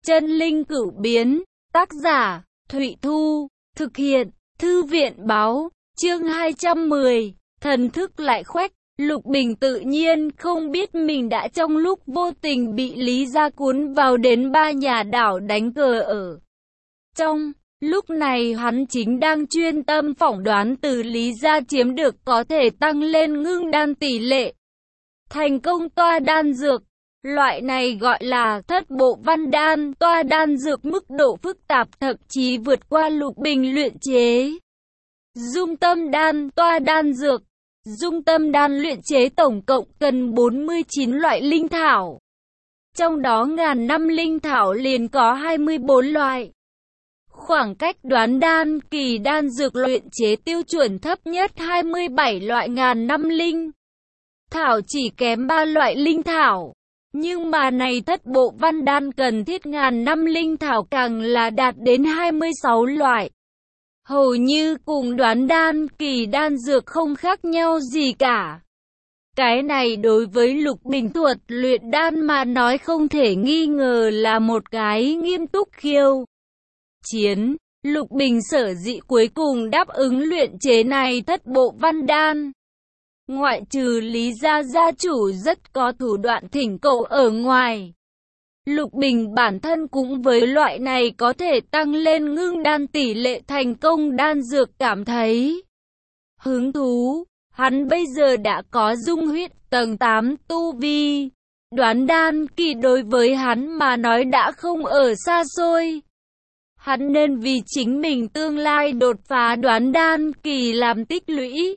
Chân linh cửu biến, tác giả, Thụy Thu, thực hiện, Thư viện báo, chương 210, thần thức lại khoách. Lục Bình tự nhiên không biết mình đã trong lúc vô tình bị Lý Gia cuốn vào đến ba nhà đảo đánh cờ ở trong. Lúc này hắn chính đang chuyên tâm phỏng đoán từ Lý Gia chiếm được có thể tăng lên ngưng đan tỷ lệ thành công toa đan dược. Loại này gọi là thất bộ văn đan, toa đan dược mức độ phức tạp thậm chí vượt qua Lục Bình luyện chế. Dung tâm đan, toa đan dược. Dung tâm đan luyện chế tổng cộng cần 49 loại linh thảo. Trong đó ngàn năm linh thảo liền có 24 loại. Khoảng cách đoán đan kỳ đan dược luyện chế tiêu chuẩn thấp nhất 27 loại ngàn năm linh thảo chỉ kém 3 loại linh thảo. Nhưng mà này thất bộ văn đan cần thiết ngàn năm linh thảo càng là đạt đến 26 loại. Hầu như cùng đoán đan kỳ đan dược không khác nhau gì cả. Cái này đối với Lục Bình thuật luyện đan mà nói không thể nghi ngờ là một cái nghiêm túc khiêu chiến. Lục Bình sở dĩ cuối cùng đáp ứng luyện chế này thất bộ văn đan. Ngoại trừ Lý Gia gia chủ rất có thủ đoạn thỉnh cầu ở ngoài. Lục Bình bản thân cũng với loại này có thể tăng lên ngưng đan tỷ lệ thành công đan dược cảm thấy hứng thú. Hắn bây giờ đã có dung huyết tầng 8 tu vi. Đoán đan kỳ đối với hắn mà nói đã không ở xa xôi. Hắn nên vì chính mình tương lai đột phá đoán đan kỳ làm tích lũy.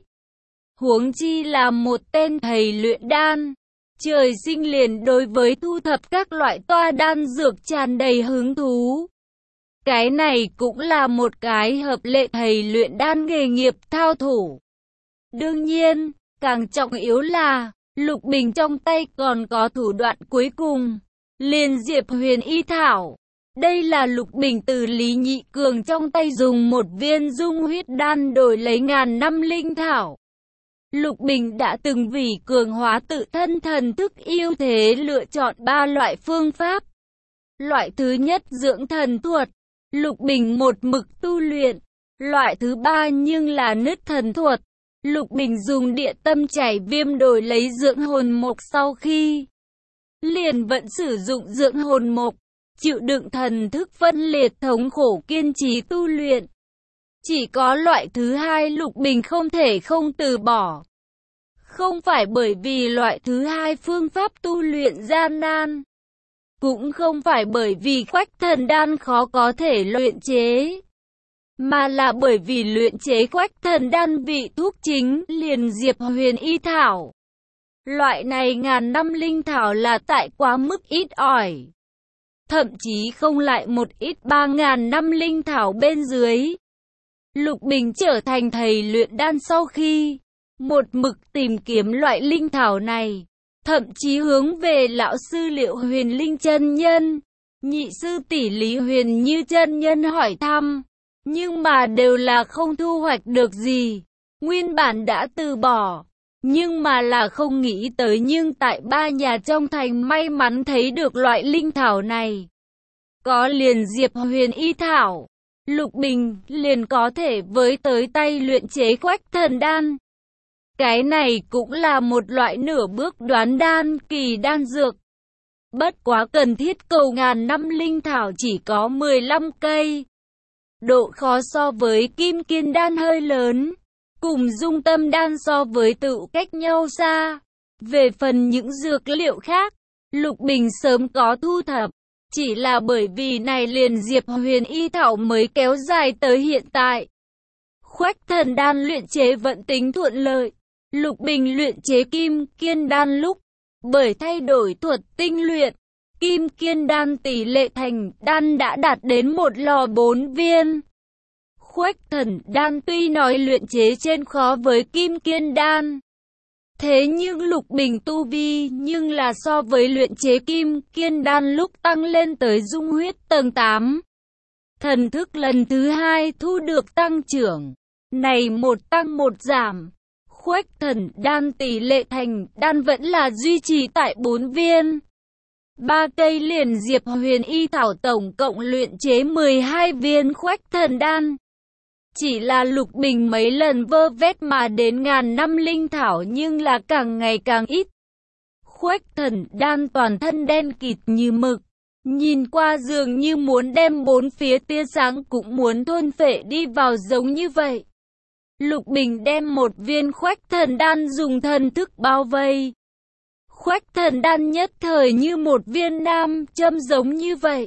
Huống chi là một tên thầy luyện đan. Trời sinh liền đối với thu thập các loại toa đan dược tràn đầy hứng thú. Cái này cũng là một cái hợp lệ thầy luyện đan nghề nghiệp thao thủ. Đương nhiên, càng trọng yếu là, Lục Bình trong tay còn có thủ đoạn cuối cùng, liền Diệp Huyền Y Thảo. Đây là Lục Bình từ Lý Nhị Cường trong tay dùng một viên dung huyết đan đổi lấy ngàn năm linh thảo. Lục Bình đã từng vì cường hóa tự thân thần thức ưu thế lựa chọn 3 loại phương pháp. Loại thứ nhất dưỡng thần thuật, Lục Bình một mực tu luyện. Loại thứ 3 nhưng là nứt thần thuật. Lục Bình dùng địa tâm chảy viêm đổi lấy dưỡng hồn mộc sau khi liền vẫn sử dụng dưỡng hồn mộc, chịu đựng thần thức phân liệt thống khổ kiên trì tu luyện. Chỉ có loại thứ 2 Lục Bình không thể không từ bỏ. Không phải bởi vì loại thứ 2 phương pháp tu luyện gian nan. Cũng không phải bởi vì khoách thần đan khó có thể luyện chế. Mà là bởi vì luyện chế khoách thần đan vị thuốc chính liền Diệp Huyền Y Thảo. Loại này ngàn năm linh thảo là tại quá mức ít ỏi. Thậm chí không lại một ít 3.000 năm linh thảo bên dưới. Lục Bình trở thành thầy luyện đan sau khi một mực tìm kiếm loại linh thảo này. Thậm chí hướng về lão sư Liệu Huyền Linh chân nhân, nhị sư tỷ Lý Huyền Như chân nhân hỏi thăm. Nhưng mà đều là không thu hoạch được gì. Nguyên bản đã từ bỏ. Nhưng mà là không nghĩ tới nhưng tại 3 nhà trong thành may mắn thấy được loại linh thảo này. Có liền Diệp Huyền Y Thảo. Lục Bình liền có thể với tới tay luyện chế khoách thần đan. Cái này cũng là một loại nửa bước đoán đan kỳ đan dược. Bất quá cần thiết cầu ngàn năm linh thảo chỉ có 15 cây. Độ khó so với kim kiên đan hơi lớn. Cùng dung tâm đan so với tự cách nhau xa. Về phần những dược liệu khác, Lục Bình sớm có thu thập. Chỉ là bởi vì này liền Diệp Huyền Y Thảo mới kéo dài tới hiện tại. Khoách thần đan luyện chế vẫn tính thuận lợi. Lục Bình luyện chế kim kiên đan lúc, bởi thay đổi thuật tinh luyện, kim kiên đan tỷ lệ thành đan đã đạt đến 1 lò 4 viên. Khoách thần đan tuy nói luyện chế trên khó với kim kiên đan. Thế nhưng Lục Bình tu vi nhưng là so với luyện chế kim kiên đan lúc tăng lên tới dung huyết tầng 8. Thần thức lần thứ 2 thu được tăng trưởng. Này một tăng một giảm. Khoách thần đan tỷ lệ thành đan vẫn là duy trì tại 4 viên. 3 cây liền diệp huyền y thảo tổng cộng luyện chế 12 viên khuếch thần đan. Chỉ là Lục Bình mấy lần vơ vét mà đến ngàn năm linh thảo nhưng là càng ngày càng ít. Khuếch thần đan toàn thân đen kịt như mực, nhìn qua dường như muốn đem bốn phía tia sáng cũng muốn thôn phệ đi vào giống như vậy. Lục Bình đem một viên khuếch thần đan dùng thần thức bao vây. Khuếch thần đan nhất thời như một viên nam châm giống như vậy,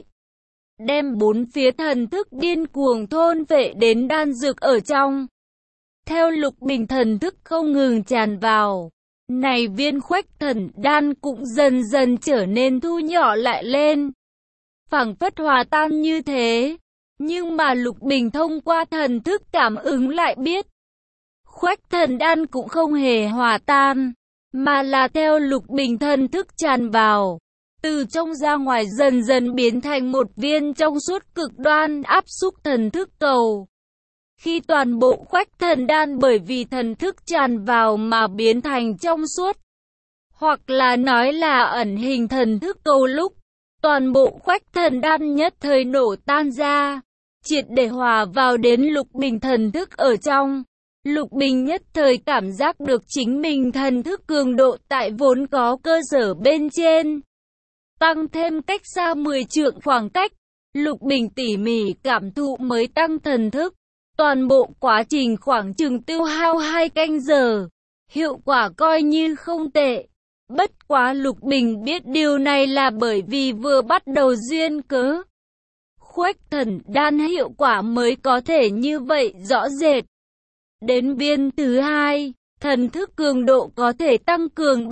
đem bốn phía thần thức điên cuồng thôn vệ đến đan dược ở trong. Theo Lục Bình thần thức không ngừng tràn vào, này viên khuếch thần đan cũng dần dần trở nên thu nhỏ lại lên, phảng phất hòa tan như thế. Nhưng mà Lục Bình thông qua thần thức cảm ứng lại biết, khuếch thần đan cũng không hề hòa tan, mà là theo Lục Bình thần thức tràn vào, từ trong ra ngoài dần dần biến thành một viên trong suốt cực đoan áp xúc thần thức cầu. Khi toàn bộ khuếch thần đan bởi vì thần thức tràn vào mà biến thành trong suốt, hoặc là nói là ẩn hình thần thức cầu lúc, toàn bộ khuếch thần đan nhất thời nổ tan ra, triệt để hòa vào đến Lục Bình thần thức ở trong. Lục Bình nhất thời cảm giác được chính mình thần thức cường độ tại vốn có cơ sở bên trên, tăng thêm cách xa 10 trượng khoảng cách. Lục Bình tỉ mỉ cảm thụ mới tăng thần thức. Toàn bộ quá trình khoảng chừng tiêu hao 2 canh giờ, hiệu quả coi như không tệ. Bất quá Lục Bình biết điều này là bởi vì vừa bắt đầu duyên cớ. Khuếch thần đan hiệu quả mới có thể như vậy rõ rệt. Đến viên thứ hai, thần thức cường độ có thể tăng cường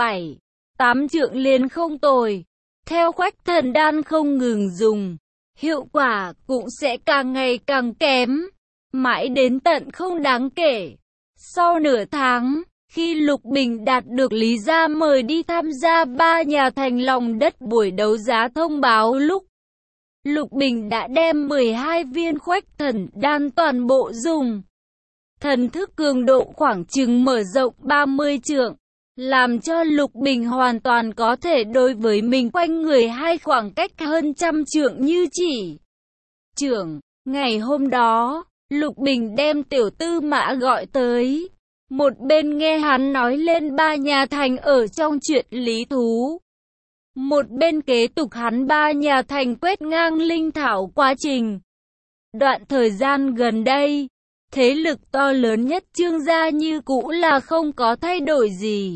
7-8 trượng liền không tồi. Theo khuếch thần đan không ngừng dùng, hiệu quả cũng sẽ càng ngày càng kém, mãi đến tận không đáng kể. Sau nửa tháng, khi Lục Bình đạt được Lý gia mời đi tham gia 3 nhà thành lòng đất buổi đấu giá thông báo lúc, Lục Bình đã đem 12 viên khuếch thần đan toàn bộ dùng. Thần thức cường độ khoảng chừng mở rộng 30 trượng, làm cho Lục Bình hoàn toàn có thể đối với mình quanh người hai khoảng cách hơn 100 trượng như chỉ trưởng. Ngày hôm đó, Lục Bình đem Tiểu Tư Mã gọi tới, một bên nghe hắn nói lên 3 nhà thành ở trong chuyện lý thú, một bên kế tục hắn 3 nhà thành quét ngang linh thảo quá trình. Đoạn thời gian gần đây, thế lực to lớn nhất Trương gia như cũ là không có thay đổi gì.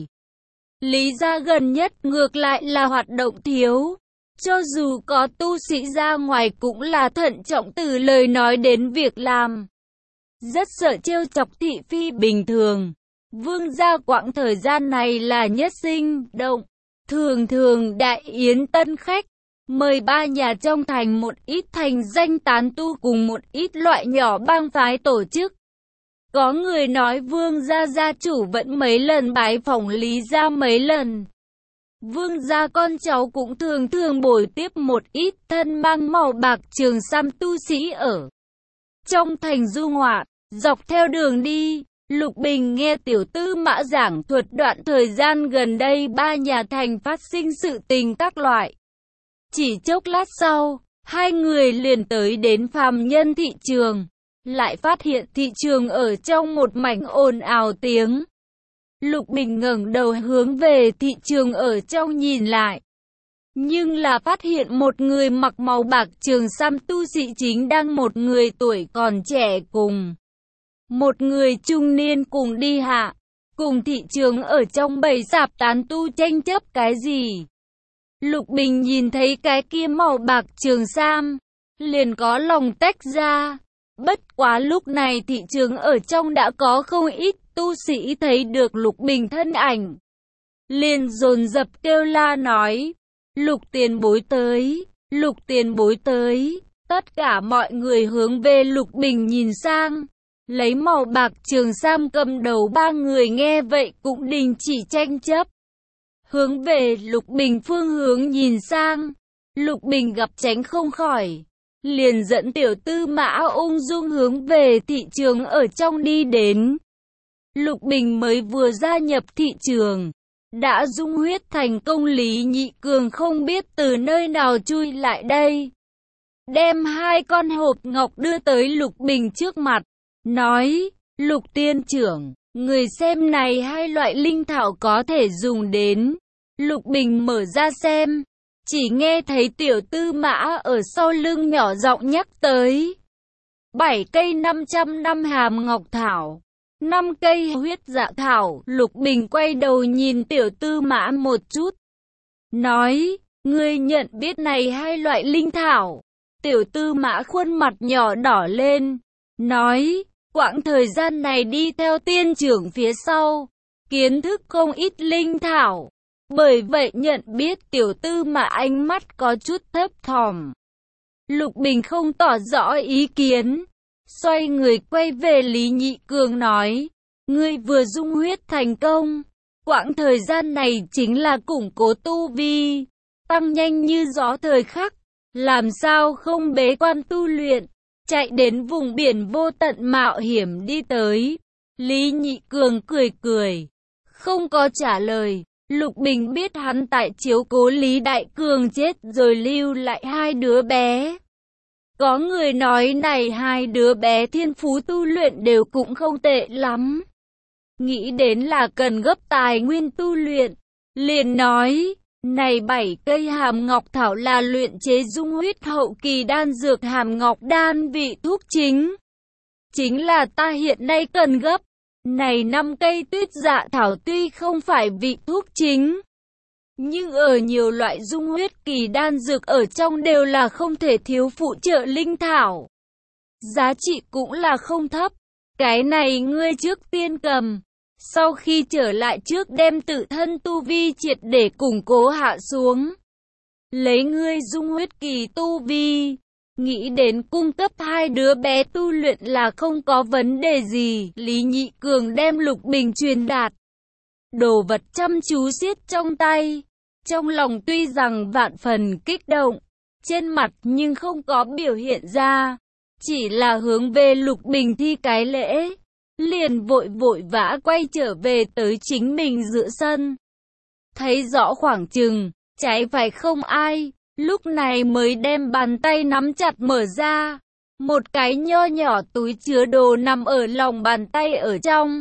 Lý gia gần nhất ngược lại là hoạt động thiếu. Cho dù có tu sĩ ra ngoài cũng là thận trọng từ lời nói đến việc làm. Rất sợ trêu chọc thị phi bình thường. Vương gia quãng thời gian này là nhất sinh động. Thường thường đại yến tân khách. Mời 3 nhà trong thành một ít thành danh tán tu cùng một ít loại nhỏ bang phái tổ chức. Có người nói Vương gia gia chủ vẫn mấy lần bái phỏng Lý gia mấy lần. Vương gia con cháu cũng thường thường bồi tiếp một ít thân mang màu bạc trường sam tu sĩ ở trong thành du ngoạn. Dọc theo đường đi, Lục Bình nghe Tiểu Tư Mã giảng thuật đoạn thời gian gần đây 3 nhà thành phát sinh sự tình các loại. Chỉ chốc lát sau, hai người liền tới đến phàm nhân thị trường, lại phát hiện thị trường ở trong một mảnh ồn ào tiếng. Lục Bình ngẩng đầu hướng về thị trường ở trong nhìn lại, nhưng là phát hiện một người mặc màu bạc trường sam tu sĩ chính đang một người tuổi còn trẻ cùng một người trung niên cùng đi hạ, cùng thị trường ở trong bầy sạp tán tu tranh chấp cái gì. Lục Bình nhìn thấy cái kia màu bạc trường sam, liền có lòng tách ra. Bất quá lúc này thị trường ở trong đã có không ít tu sĩ thấy được Lục Bình thân ảnh, liền dồn dập kêu la nói: Lục tiền bối tới, Lục tiền bối tới. Tất cả mọi người hướng về Lục Bình nhìn sang. Lấy màu bạc trường sam cầm đầu 3 người nghe vậy cũng đình chỉ tranh chấp, hướng về Lục Bình phương hướng nhìn sang. Lục Bình gặp tránh không khỏi, liền dẫn Tiểu Tư Mã ung dung hướng về thị trường ở trong đi đến. Lục Bình mới vừa gia nhập thị trường, đã dung huyết thành công. Lý Nhị Cường không biết từ nơi nào chui lại đây, đem 2 con hộp ngọc đưa tới Lục Bình trước mặt, nói, Lục tiên trưởng, người xem này 2 loại linh thảo có thể dùng đến. Lục Bình mở ra xem, chỉ nghe thấy Tiểu Tư Mã ở sau lưng nhỏ giọng nhắc tới. 7 cây 500 năm hàm ngọc thảo, 5 cây huyết dạ thảo. Lục Bình quay đầu nhìn Tiểu Tư Mã một chút, nói, ngươi nhận biết này 2 loại linh thảo? Tiểu Tư Mã khuôn mặt nhỏ đỏ lên, nói, quãng thời gian này đi theo tiên trưởng phía sau, kiến thức không ít linh thảo, bởi vậy nhận biết. Tiểu Tư Mã ánh mắt có chút thấp thỏm. Lục Bình không tỏ rõ ý kiến, xoay người quay về Lý Nhị Cường nói, ngươi vừa dung huyết thành công, quãng thời gian này chính là củng cố tu vi, tăng nhanh như gió thời khắc, làm sao không bế quan tu luyện, chạy đến vùng biển vô tận mạo hiểm đi tới. Lý Nhị Cường cười cười, không có trả lời. Lục Bình biết hắn tại chiếu cố Lý Đại Cường chết rồi lưu lại 2 đứa bé. Có người nói này 2 đứa bé thiên phú tu luyện đều cũng không tệ lắm. Nghĩ đến là cần gấp tài nguyên tu luyện, liền nói, này 7 cây hàm ngọc thảo là luyện chế dung huyết hậu kỳ đan dược hàm ngọc đan vị thuốc chính là ta hiện nay cần gấp. Này 5 cây tuyết dạ thảo tuy không phải vị thuốc chính, nhưng ở nhiều loại dung huyết kỳ đan dược ở trong đều là không thể thiếu phụ trợ linh thảo. Giá trị cũng là không thấp. Cái này ngươi trước tiên cầm, sau khi trở lại trước đem tự thân tu vi triệt để củng cố hạ xuống. Lấy ngươi dung huyết kỳ tu vi, nghĩ đến cung cấp 2 đứa bé tu luyện là không có vấn đề gì. Lý Nhị Cường đem Lục Bình truyền đạt đồ vật chăm chú siết trong tay, trong lòng tuy rằng vạn phần kích động, trên mặt nhưng không có biểu hiện ra, chỉ là hướng về Lục Bình thi cái lễ, liền vội vã quay trở về tới chính mình giữa sân. Thấy rõ khoảng chừng, trái phải không ai, lúc này mới đem bàn tay nắm chặt mở ra. Một cái nho nhỏ túi chứa đồ nằm ở lòng bàn tay ở trong.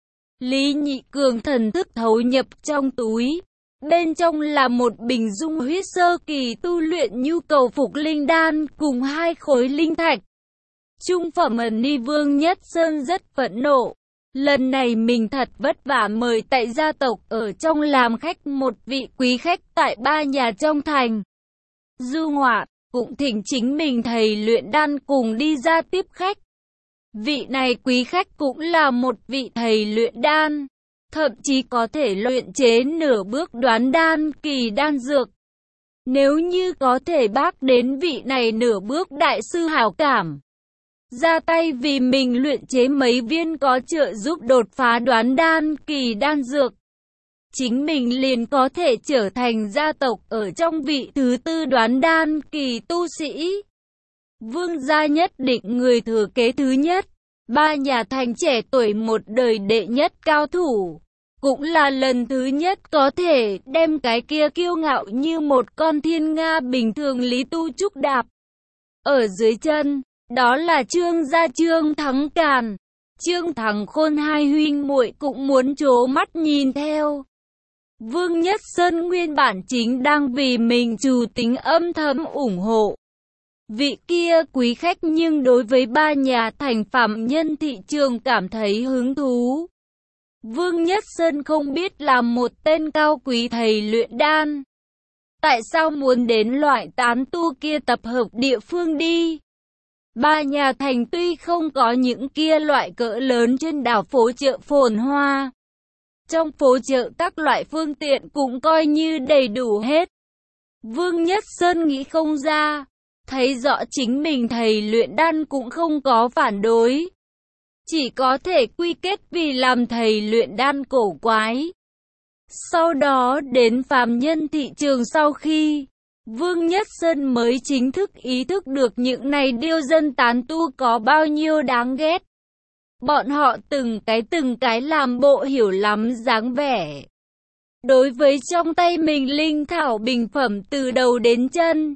Lý Nhị Cường thần thức thấu nhập trong túi. Bên trong là một bình dung huyết sơ kỳ tu luyện nhu cầu phục linh đan cùng 2 khối linh thạch. Trung phẩm. Ni Vương Nhất Sơn rất phẫn nộ. Lần này mình thật vất vả mời tại gia tộc ở trong làm khách một vị quý khách tại 3 nhà trong thành. Du ngoạn, cũng thỉnh chính mình thầy luyện đan cùng đi ra tiếp khách. Vị này quý khách cũng là một vị thầy luyện đan, thậm chí có thể luyện chế nửa bước đoán đan kỳ đan dược. Nếu như có thể bác đến vị này nửa bước đại sư hảo cảm, ra tay vì mình luyện chế mấy viên có trợ giúp đột phá đoán đan kỳ đan dược, chính mình liền có thể trở thành gia tộc ở trong vị thứ 4 đoán đan kỳ tu sĩ. Vương gia nhất định người thừa kế thứ nhất, 3 nhà thành trẻ tuổi một đời đệ nhất cao thủ. Cũng là lần thứ nhất có thể đem cái kia kiêu ngạo như một con thiên nga bình thường Lý Tu Trúc đạp ở dưới chân. Đó là Trương gia Trương Thắng Càn, Trương Thắng Khôn, 2 huynh muội cũng muốn trố mắt nhìn theo. Vương Nhất Sơn nguyên bản chính đang vì mình chủ tính âm thầm ủng hộ vị kia quý khách, nhưng đối với 3 nhà thành phạm nhân thị trường cảm thấy hứng thú. Vương Nhất Sơn không biết là một tên cao quý thầy luyện đan, tại sao muốn đến loại tán tu kia tập hợp địa phương đi. 3 nhà thành tuy không có những kia loại cỡ lớn trên đảo phố chợ phồn hoa, trong phố chợ các loại phương tiện cũng coi như đầy đủ hết. Vương Nhất Sơn nghĩ không ra, thấy rõ chính mình thầy luyện đan cũng không có phản đối, chỉ có thể quy kết vì làm thầy luyện đan cổ quái. Sau đó đến phàm nhân thị trường, sau khi Vương Nhất Sơn mới chính thức ý thức được những này điêu dân tán tu có bao nhiêu đáng ghét. Bọn họ từng cái làm bộ hiểu lắm dáng vẻ, đối với trong tay mình linh thảo bình phẩm từ đầu đến chân.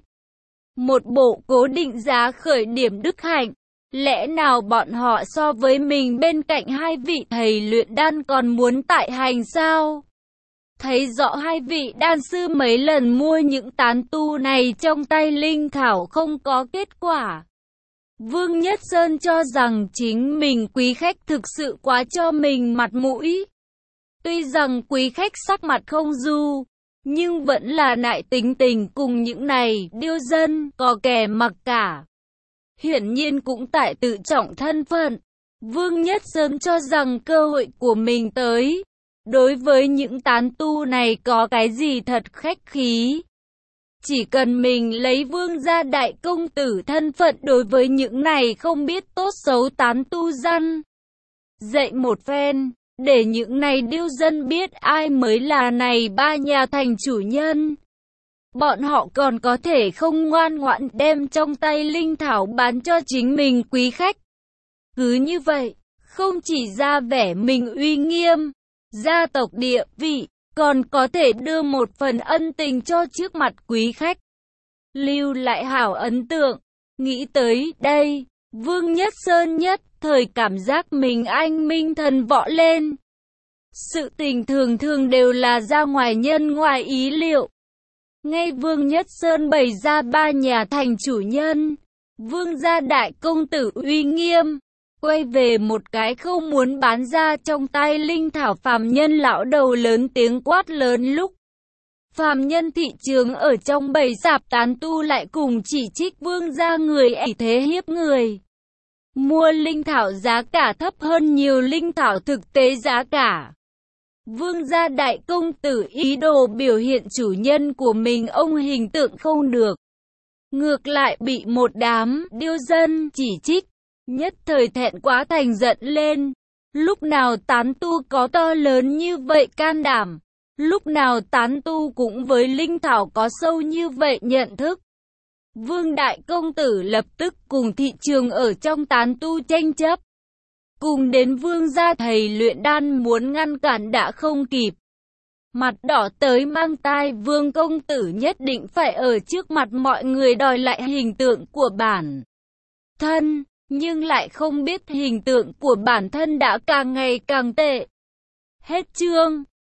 Một bộ cố định giá khởi điểm đức hạnh. Lẽ nào bọn họ so với mình bên cạnh hai vị thầy luyện đan còn muốn tại hành sao? Thấy rõ hai vị đan sư mấy lần mua những tán tu này trong tay linh thảo không có kết quả. Vương Nhất Sơn cho rằng chính mình quý khách thực sự quá cho mình mặt mũi. Tuy rằng quý khách sắc mặt không du, nhưng vẫn là nại tính tình cùng những này điêu dân, có kẻ mặc cả. Hiển nhiên cũng tại tự trọng thân phận. Vương Nhất Sơn cho rằng cơ hội của mình tới. Đối với những tán tu này có cái gì thật khách khí. Chỉ cần mình lấy vương gia đại công tử thân phận đối với những này không biết tốt xấu tán tu răn. Dạy một phen, để những này điêu dân biết ai mới là này ba nhà thành chủ nhân. Bọn họ còn có thể không ngoan ngoãn đem trong tay linh thảo bán cho chính mình quý khách. Cứ như vậy, không chỉ ra vẻ mình uy nghiêm, gia tộc địa vị, còn có thể đưa một phần ân tình cho trước mặt quý khách. Lưu lại hảo ấn tượng. Nghĩ tới đây, Vương Nhất Sơn nhất thời cảm giác mình anh minh thần võ lên. Sự tình thường thường đều là ra ngoài nhân ngoài ý liệu. Ngay Vương Nhất Sơn bày ra ba nhà thành chủ nhân, Vương gia đại công tử uy nghiêm, quay về một cái không muốn bán ra trong tay linh thảo phàm nhân lão đầu lớn tiếng quát lớn lúc. Phàm nhân thị trường ở trong bầy sạp tán tu lại cùng chỉ trích vương gia người ỷ thế hiếp người. Mua linh thảo giá cả thấp hơn nhiều linh thảo thực tế giá cả. Vương gia đại công tử ý đồ biểu hiện chủ nhân của mình ông hình tượng không được. Ngược lại bị một đám điêu dân chỉ trích, nhất thời thẹn quá thành giận lên. Lúc nào tán tu có to lớn như vậy can đảm, lúc nào tán tu cũng với linh thảo có sâu như vậy nhận thức. Vương đại công tử lập tức cùng thị trường ở trong tán tu tranh chấp. Cùng đến vương gia thầy luyện đan muốn ngăn cản đã không kịp. Mặt đỏ tới mang tai vương công tử nhất định phải ở trước mặt mọi người đòi lại hình tượng của bản thân, nhưng lại không biết hình tượng của bản thân đã càng ngày càng tệ. Hết chương.